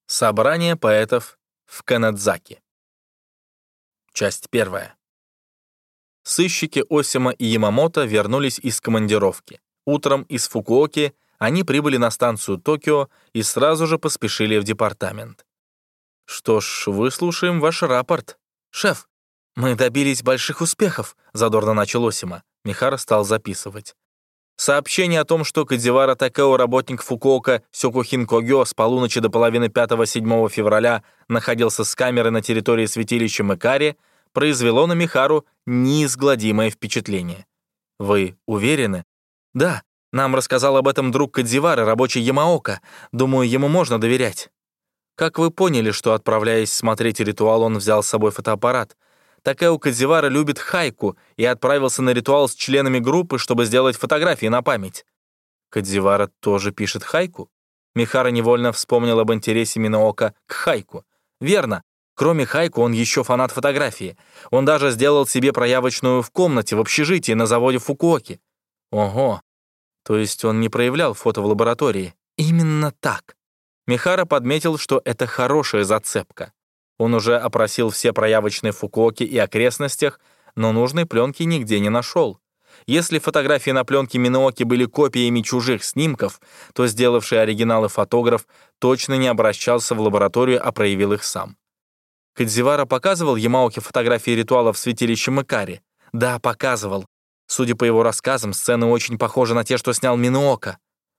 Собрание поэтов в Канадзаки. Часть 1. Сыщики Осима и Ямамото вернулись из командировки. Утром из Фукуоки они прибыли на станцию Токио и сразу же поспешили в департамент. «Что ж, выслушаем ваш рапорт. Шеф, мы добились больших успехов», — задорно начал Осима. Михара стал записывать. Сообщение о том, что Кадзивара Такео, работник Фукуока Сёкухин Когё, с полуночи до половины 5-7 февраля находился с камерой на территории святилища Мэкари, произвело на Михару неизгладимое впечатление. «Вы уверены?» «Да, нам рассказал об этом друг Кадзивары, рабочий Ямаока. Думаю, ему можно доверять». «Как вы поняли, что, отправляясь смотреть ритуал, он взял с собой фотоаппарат? Такео Кадзивара любит хайку и отправился на ритуал с членами группы, чтобы сделать фотографии на память». «Кадзивара тоже пишет хайку?» Михара невольно вспомнил об интересе Миноока к хайку. «Верно. Кроме хайку, он еще фанат фотографии. Он даже сделал себе проявочную в комнате в общежитии на заводе Фукуоки». «Ого. То есть он не проявлял фото в лаборатории?» «Именно так». Михара подметил, что это хорошая зацепка. Он уже опросил все проявочные Фукуоки и окрестностях, но нужной пленки нигде не нашел. Если фотографии на пленке Минооки были копиями чужих снимков, то сделавший оригиналы фотограф точно не обращался в лабораторию, а проявил их сам. Кадзивара показывал Ямаоке фотографии ритуала в святилище Мэкари? Да, показывал. Судя по его рассказам, сцены очень похожи на те, что снял Миноока.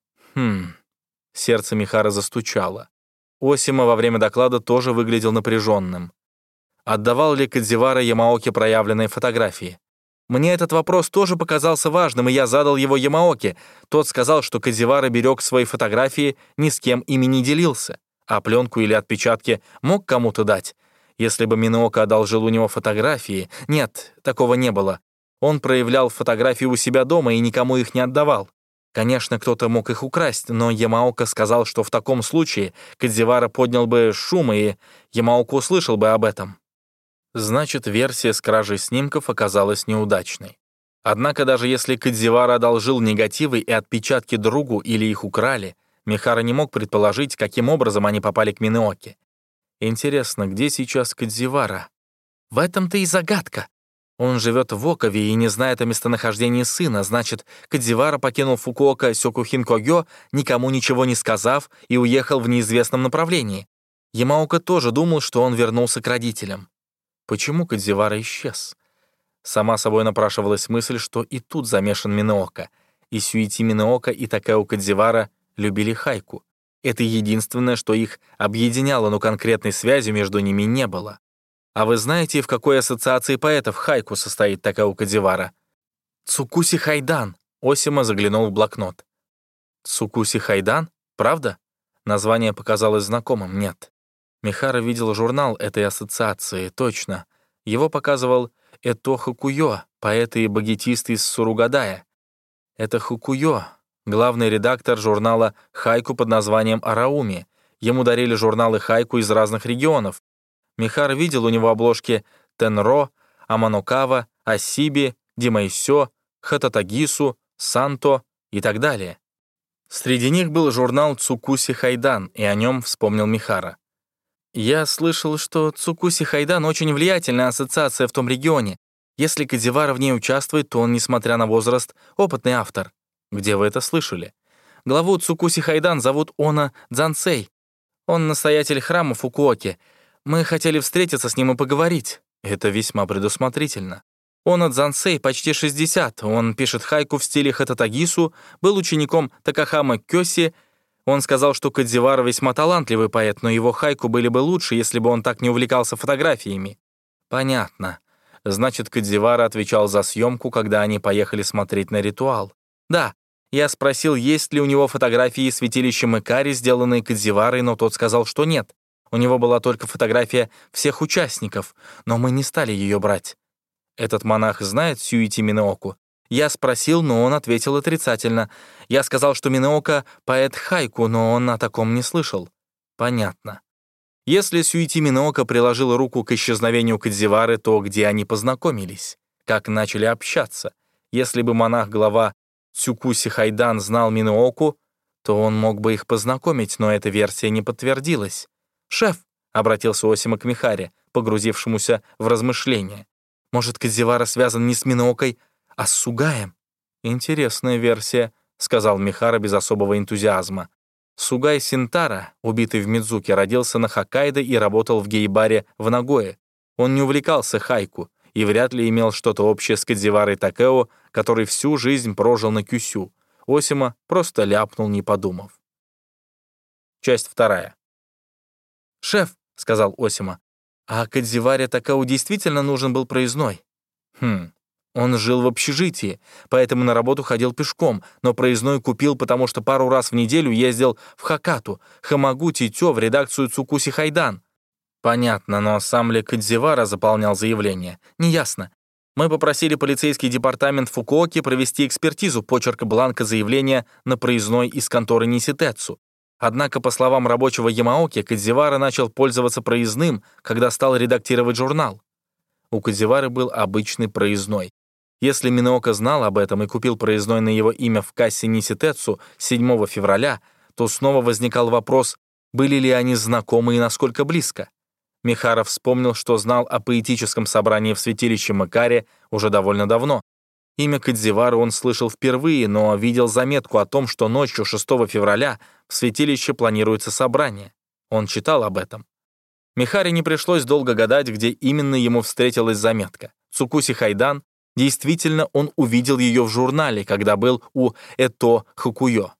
Сердце Михара застучало. Осима во время доклада тоже выглядел напряженным. Отдавал ли Кадзивара Ямаоке проявленные фотографии? Мне этот вопрос тоже показался важным, и я задал его Ямаоке. Тот сказал, что Кадзивара берег свои фотографии, ни с кем ими не делился, а пленку или отпечатки мог кому-то дать. Если бы Миноока одолжил у него фотографии... Нет, такого не было. Он проявлял фотографии у себя дома и никому их не отдавал. Конечно, кто-то мог их украсть, но Ямаока сказал, что в таком случае Кадзивара поднял бы шум, и Ямаока услышал бы об этом. Значит, версия с кражей снимков оказалась неудачной. Однако даже если Кадзивара одолжил негативы и отпечатки другу или их украли, Михара не мог предположить, каким образом они попали к Минооке. Интересно, где сейчас Кадзивара? В этом-то и загадка. Он живет в Окове и не знает о местонахождении сына, значит, Кадзивара покинул Фукуока Сёкухин Когё, никому ничего не сказав, и уехал в неизвестном направлении. Ямаока тоже думал, что он вернулся к родителям. Почему Кадзивара исчез? Сама собой напрашивалась мысль, что и тут замешан Миноока. И Сюити Миноока, и Такео Кадзивара любили хайку. Это единственное, что их объединяло, но конкретной связи между ними не было. А вы знаете, в какой ассоциации поэтов хайку состоит Такео Кадзивара? Цукуси Хайдан. Осима заглянул в блокнот. Цукуси Хайдан? Правда? Название показалось знакомым. Нет. Михара видел журнал этой ассоциации, точно. Его показывал Это Хокуё, поэт и багетист из Суругадая. Это Хокуё, главный редактор журнала «Хайку» под названием «Арауми». Ему дарили журналы хайку из разных регионов. Михара видел у него обложки Тенро, Аманокава, Асиби, Димайсё, Хататагису, Санто и так далее. Среди них был журнал Цукуси Хайдан, и о нем вспомнил Михара. «Я слышал, что Цукуси Хайдан очень влиятельная ассоциация в том регионе. Если Кадзивара в ней участвует, то он, несмотря на возраст, опытный автор». «Где вы это слышали?» «Главу Цукуси Хайдан зовут Она Дзансей. Он настоятель храма Фукуоки. Мы хотели встретиться с ним и поговорить». «Это весьма предусмотрительно». Она Дзансей почти 60. Он пишет хайку в стиле Хататагису, был учеником Такахама Кёси. Он сказал, что Кадзивара весьма талантливый поэт, но его хайку были бы лучше, если бы он так не увлекался фотографиями. Понятно. Значит, Кадзивара отвечал за съемку, когда они поехали смотреть на ритуал. Да, я спросил, есть ли у него фотографии из святилища Мэкари, сделанные Кадзиварой, но тот сказал, что нет. У него была только фотография всех участников, но мы не стали ее брать. Этот монах знает Сюити Минооку? Я спросил, но он ответил отрицательно. Я сказал, что Миноока — поэт хайку, но он о таком не слышал. Понятно. Если Сюити Миноока приложил руку к исчезновению Кадзивары, то где они познакомились? Как начали общаться? Если бы монах-глава Цукуси Хайдан знал Минооку, то он мог бы их познакомить, но эта версия не подтвердилась. «Шеф», — обратился Осима к Михаре, погрузившемуся в размышления, «может, Кадзивара связан не с Миноокой, а с Сугаем?» «Интересная версия», — сказал Михара без особого энтузиазма. Сугай Синтара, убитый в Мидзуке, родился на Хоккайдо и работал в гей-баре в Нагое. Он не увлекался хайку и вряд ли имел что-то общее с Кадзиварой Такео, который всю жизнь прожил на Кюсю. Осима просто ляпнул, не подумав. Часть 2. «Шеф», — сказал Осима, «а Кадзиваре Такео действительно нужен был проездной?» Он жил в общежитии, поэтому на работу ходил пешком, но проездной купил, потому что пару раз в неделю ездил в Хакату, Хамагути и Тё в редакцию Цукуси Хайдан. Понятно, но сам ли Кадзивара заполнял заявление? Неясно. Мы попросили полицейский департамент Фукуоки провести экспертизу почерка бланка заявления на проездной из конторы Ниситэцу. Однако, по словам рабочего Ямаоки, Кадзивара начал пользоваться проездным, когда стал редактировать журнал. У Кадзивары был обычный проездной. Если Миноока знал об этом и купил проездной на его имя в кассе Ниситэцу 7 февраля, то снова возникал вопрос, были ли они знакомы и насколько близко. Михара вспомнил, что знал о поэтическом собрании в святилище Мэкаре уже довольно давно. Имя Кадзивары он слышал впервые, но видел заметку о том, что ночью 6 февраля в святилище планируется собрание. Он читал об этом. Михаре не пришлось долго гадать, где именно ему встретилась заметка. Цукуси Хайдан. Действительно, он увидел ее в журнале, когда был у Это Хокуё.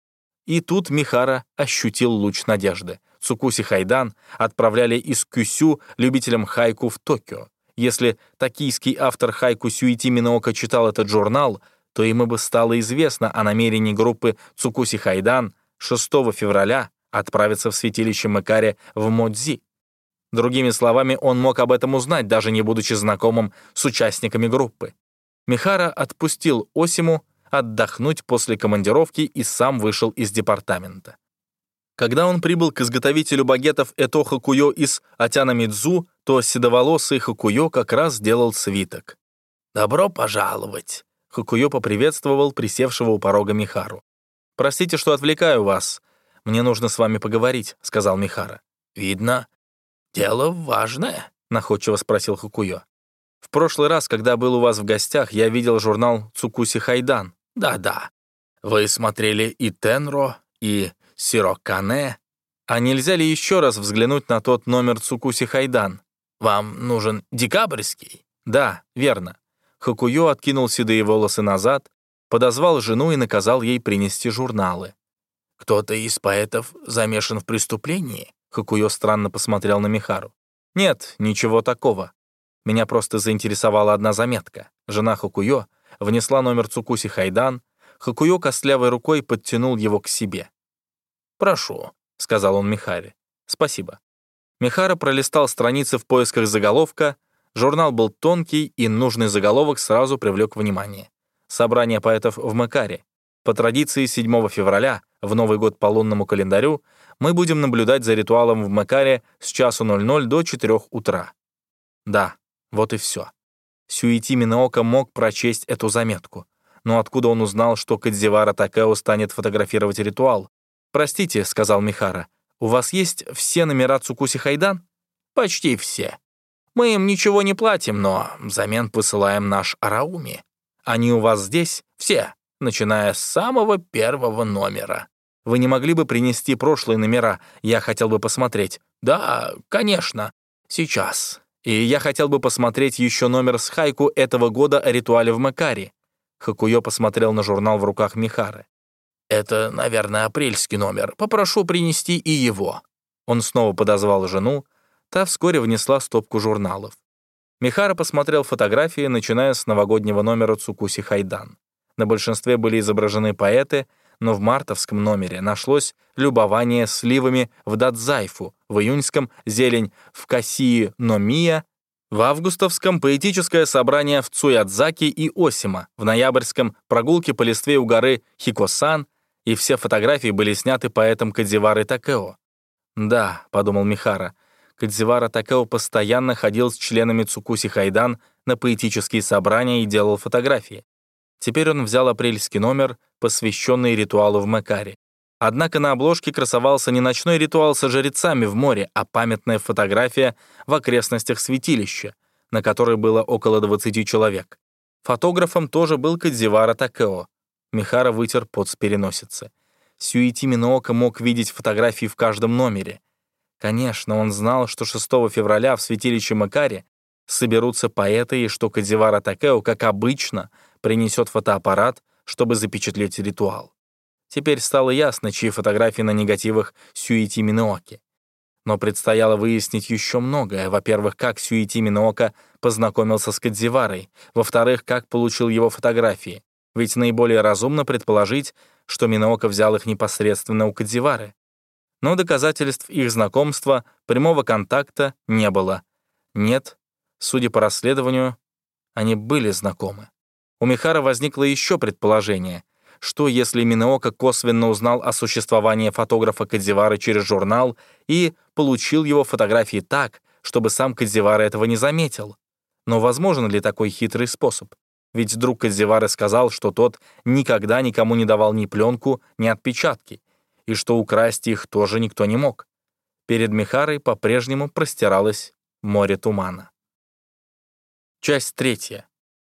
И тут Михара ощутил луч надежды. Цукуси Хайдан отправляли из Кюсю любителям хайку в Токио. Если токийский автор хайку Сюити Миноока читал этот журнал, то ему бы стало известно о намерении группы Цукуси Хайдан 6 февраля отправиться в святилище Мэкаре в Модзи. Другими словами, он мог об этом узнать, даже не будучи знакомым с участниками группы. Михара отпустил Осиму отдохнуть после командировки и сам вышел из департамента. Когда он прибыл к изготовителю багетов Это Хокуё из Атяна-Мидзу, то седоволосый Хокуё как раз делал свиток. «Добро пожаловать!» Хокуё поприветствовал присевшего у порога Михару. «Простите, что отвлекаю вас. Мне нужно с вами поговорить», — сказал Михара. «Видно. Дело важное?» — находчиво спросил Хокуё. «В прошлый раз, когда был у вас в гостях, я видел журнал Цукуси Хайдан». «Да-да. Вы смотрели и Тенро, и Сирокане. А нельзя ли еще раз взглянуть на тот номер Цукуси Хайдан? Вам нужен декабрьский?» «Да, верно». Хокуё откинул седые волосы назад, подозвал жену и наказал ей принести журналы. «Кто-то из поэтов замешан в преступлении?» Хокуё странно посмотрел на Михару. «Нет, ничего такого. Меня просто заинтересовала одна заметка. Жена Хокуё внесла номер Цукуси Хайдан. Хокуё костлявой рукой подтянул его к себе. «Прошу», — сказал он Михаре. «Спасибо». Михара пролистал страницы в поисках заголовка. Журнал был тонкий, и нужный заголовок сразу привлек внимание. Собрание поэтов в Мэкаре. По традиции 7 февраля, в Новый год по лунному календарю, мы будем наблюдать за ритуалом в Мэкаре с 00:00 до 4 утра. Да, вот и все. Сюити Миноока мог прочесть эту заметку. Но откуда он узнал, что Кадзивара Такео станет фотографировать ритуал? «Простите», — сказал Михара, — «у вас есть все номера Цукуси Хайдан?» «Почти все. Мы им ничего не платим, но взамен посылаем наш Арауми. Они у вас здесь? Все, начиная с самого первого номера. Вы не могли бы принести прошлые номера? Я хотел бы посмотреть». «Да, конечно. Сейчас. И я хотел бы посмотреть еще номер с хайку этого года о ритуале в Мэкаре». Хокуё посмотрел на журнал в руках Михары. «Это, наверное, апрельский номер. Попрошу принести и его». Он снова подозвал жену. Та вскоре внесла стопку журналов. Михара посмотрел фотографии, начиная с новогоднего номера Цукуси Хайдан. На большинстве были изображены поэты, но в мартовском номере нашлось любование сливами в Дадзайфу, в июньском — зелень в Касии Номия, в августовском — поэтическое собрание в Цуядзаки и Осима, в ноябрьском — прогулки по листве у горы Хикосан, и все фотографии были сняты поэтом Кадзивары Такео. «Да», — подумал Михара, — Кадзивара Такео постоянно ходил с членами Цукуси Хайдан на поэтические собрания и делал фотографии. Теперь он взял апрельский номер, посвященный ритуалу в Мэкаре. Однако на обложке красовался не ночной ритуал со жрецами в море, а памятная фотография в окрестностях святилища, на которой было около 20 человек. Фотографом тоже был Кадзивара Такео. Михара вытер пот с переносицы. Сюити Миноока мог видеть фотографии в каждом номере. Конечно, он знал, что 6 февраля в святилище Макари соберутся поэты и что Кадзивара Такео, как обычно, принесет фотоаппарат, чтобы запечатлеть ритуал. Теперь стало ясно, чьи фотографии на негативах Сюити Минооки. Но предстояло выяснить еще многое. Во-первых, как Сюити Миноока познакомился с Кадзиварой. Во-вторых, как получил его фотографии. Ведь наиболее разумно предположить, что Миноока взял их непосредственно у Кадзивары. Но доказательств их знакомства, прямого контакта не было. Нет, судя по расследованию, они были знакомы. У Михара возникло еще предположение. Что, если Миноока косвенно узнал о существовании фотографа Кадзивары через журнал и получил его фотографии так, чтобы сам Кадзивара этого не заметил? Но возможен ли такой хитрый способ? Ведь друг Кадзивары сказал, что тот никогда никому не давал ни пленку, ни отпечатки, и что украсть их тоже никто не мог. Перед Михарой по-прежнему простиралось море тумана. Часть 3.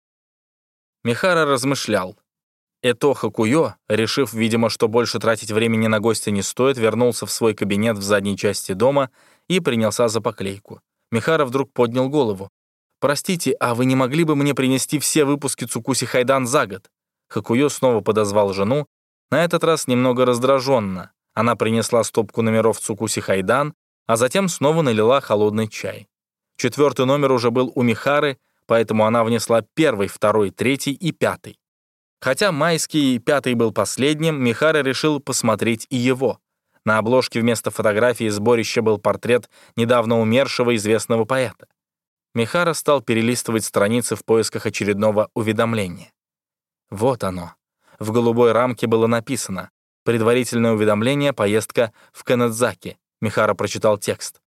Михара размышлял. Это Хакуё, решив, видимо, что больше тратить времени на гостя не стоит, вернулся в свой кабинет в задней части дома и принялся за поклейку. Михара вдруг поднял голову. «Простите, а вы не могли бы мне принести все выпуски Цукуси Хайдан за год?» Хакуё снова подозвал жену, на этот раз немного раздраженно. Она принесла стопку номеров Цукуси Хайдан, а затем снова налила холодный чай. 4-й номер уже был у Михары, поэтому она внесла 1-й, 2-й, 3-й и 5-й. Хотя майский 5-й был последним, Михара решил посмотреть и его. На обложке вместо фотографии сборища был портрет недавно умершего известного поэта. Михара стал перелистывать страницы в поисках очередного уведомления. Вот оно. В голубой рамке было написано «Предварительное уведомление, поездка в Канэдзаки». Михара прочитал текст.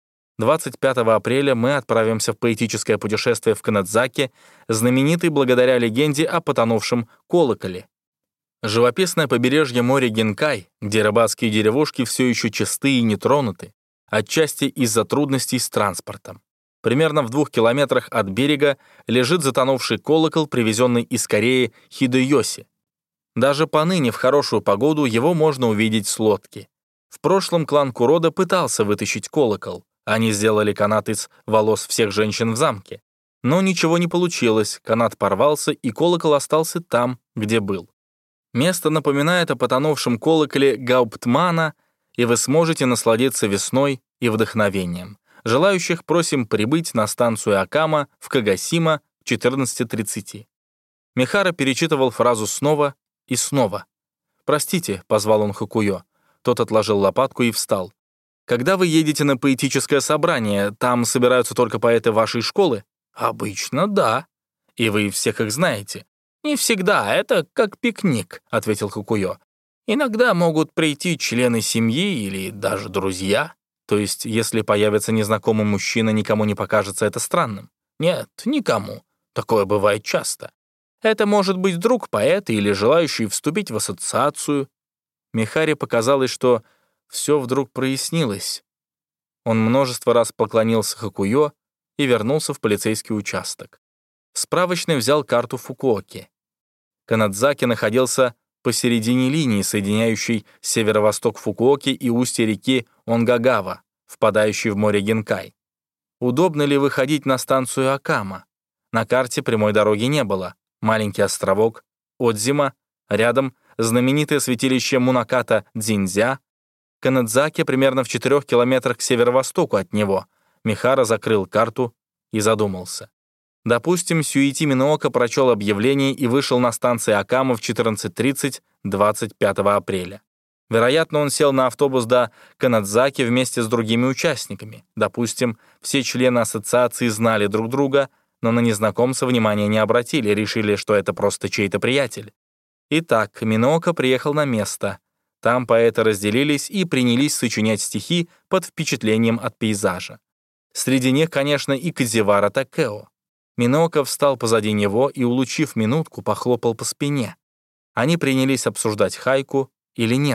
25 апреля мы отправимся в поэтическое путешествие в Канэдзаки, знаменитый благодаря легенде о потонувшем колоколе. Живописное побережье моря Гинкай, где рыбацкие деревушки все еще чисты и не тронуты, отчасти из-за трудностей с транспортом. Примерно в 2 километрах от берега лежит затонувший колокол, привезенный из Кореи Хидэёси. Даже поныне в хорошую погоду его можно увидеть с лодки. В прошлом клан Курода пытался вытащить колокол. Они сделали канат из волос всех женщин в замке. Но ничего не получилось, канат порвался, и колокол остался там, где был. Место напоминает о потонувшем колоколе Гауптмана, и вы сможете насладиться весной и вдохновением. Желающих просим прибыть на станцию Акама в Кагасима в 14:30. Михара перечитывал фразу снова и снова. «Простите», — позвал он Хакуё. Тот отложил лопатку и встал. «Когда вы едете на поэтическое собрание, там собираются только поэты вашей школы?» «Обычно, да. И вы всех их знаете?» «Не всегда, это как пикник», — ответил Хакуё. «Иногда могут прийти члены семьи или даже друзья. То есть, если появится незнакомый мужчина, никому не покажется это странным?» «Нет, никому. Такое бывает часто. Это может быть друг поэта или желающий вступить в ассоциацию». Михаре показалось, что все вдруг прояснилось. Он множество раз поклонился Хакуё и вернулся в полицейский участок. В справочной взял карту Фукуоки. Канэдзаки находился посередине линии, соединяющей северо-восток Фукуоки и устье реки Онгагава, впадающей в море Гинкай. Удобно ли выходить на станцию Акама? На карте прямой дороги не было. Маленький островок, Одзима, рядом знаменитое святилище Мунаката-Дзиндзя, Канэдзаки примерно в 4 километрах к северо-востоку от него. Михара закрыл карту и задумался. Допустим, Сюити Миноока прочел объявление и вышел на станции Акама в 14:30 25 апреля. Вероятно, он сел на автобус до Канэдзаки вместе с другими участниками. Допустим, все члены ассоциации знали друг друга, но на незнакомца внимания не обратили, решили, что это просто чей-то приятель. Итак, Миноока приехал на место. Там поэты разделились и принялись сочинять стихи под впечатлением от пейзажа. Среди них, конечно, и Кадзивара Такео. Миноока встал позади него и, улучив минутку, похлопал по спине. Они принялись обсуждать хайку или нет,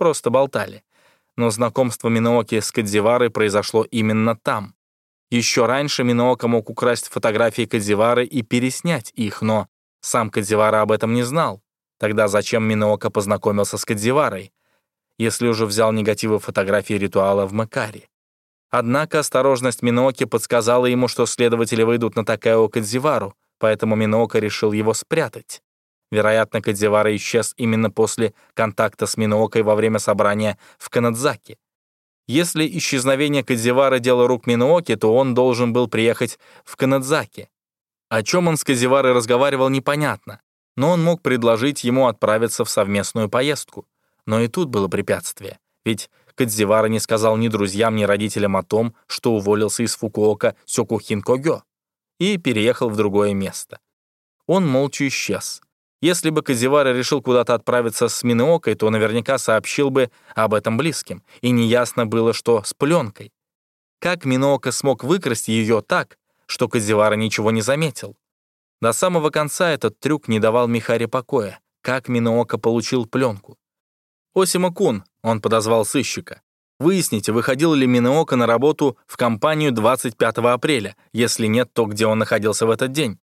просто болтали. Но знакомство Минооки с Кадзиварой произошло именно там. Еще раньше Миноока мог украсть фотографии Кадзивары и переснять их, но сам Кадзивара об этом не знал. Тогда зачем Миноока познакомился с Кадзиварой, если уже взял негативы фотографии ритуала в Мэкаре? Однако осторожность Минооки подсказала ему, что следователи выйдут на Такео Кадзивару, поэтому Миноока решил его спрятать. Вероятно, Кадзивара исчез именно после контакта с Миноокой во время собрания в Канадзаки. Если исчезновение Кадзивары — дело рук Минооки, то он должен был приехать в Канадзаки. О чем он с Кадзиварой разговаривал, непонятно, но он мог предложить ему отправиться в совместную поездку. Но и тут было препятствие, ведь Кадзивара не сказал ни друзьям, ни родителям о том, что уволился из Фукуока Сёкухин Когё и переехал в другое место. Он молча исчез. Если бы Кадзивара решил куда-то отправиться с Миноокой, то наверняка сообщил бы об этом близким, и неясно было, что с пленкой. Как Миноока смог выкрасть ее так, что Кадзивара ничего не заметил? До самого конца этот трюк не давал Михаре покоя. Как Миноока получил пленку? «Осима-кун», — он подозвал сыщика. «Выясните, выходил ли Миноока на работу в компанию 25 апреля? Если нет, то где он находился в этот день?»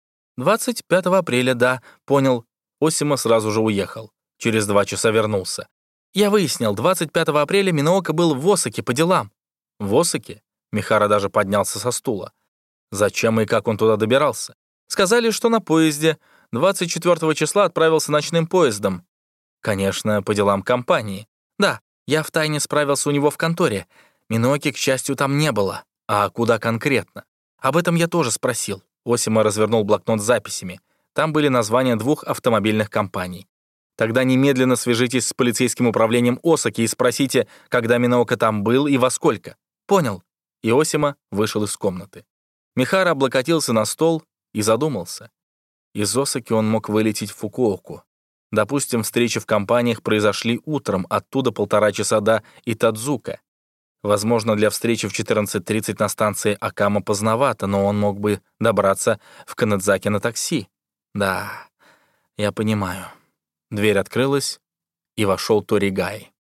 «25 апреля, да, понял». Осима сразу же уехал. Через 2 часа вернулся. «Я выяснил, 25 апреля Миноока был в Осаке по делам». «В Осаке?» Михара даже поднялся со стула. «Зачем и как он туда добирался?» «Сказали, что на поезде. 24 числа отправился ночным поездом». «Конечно, по делам компании». «Да, я втайне справился у него в конторе. Минооки, к счастью, там не было». «А куда конкретно?» «Об этом я тоже спросил». Осима развернул блокнот с записями. Там были названия 2 автомобильных компаний. «Тогда немедленно свяжитесь с полицейским управлением Осаки и спросите, когда Миноока там был и во сколько». «Понял». И Осима вышел из комнаты. Михара облокотился на стол и задумался. Из Осаки он мог вылететь в Фукуоку. Допустим, встречи в компаниях произошли утром, оттуда 1,5 часа до Итадзука. Возможно, для встречи в 14:30 на станции Акама поздновато, но он мог бы добраться в Канадзаки на такси. Да, я понимаю. Дверь открылась, и вошел Торигай.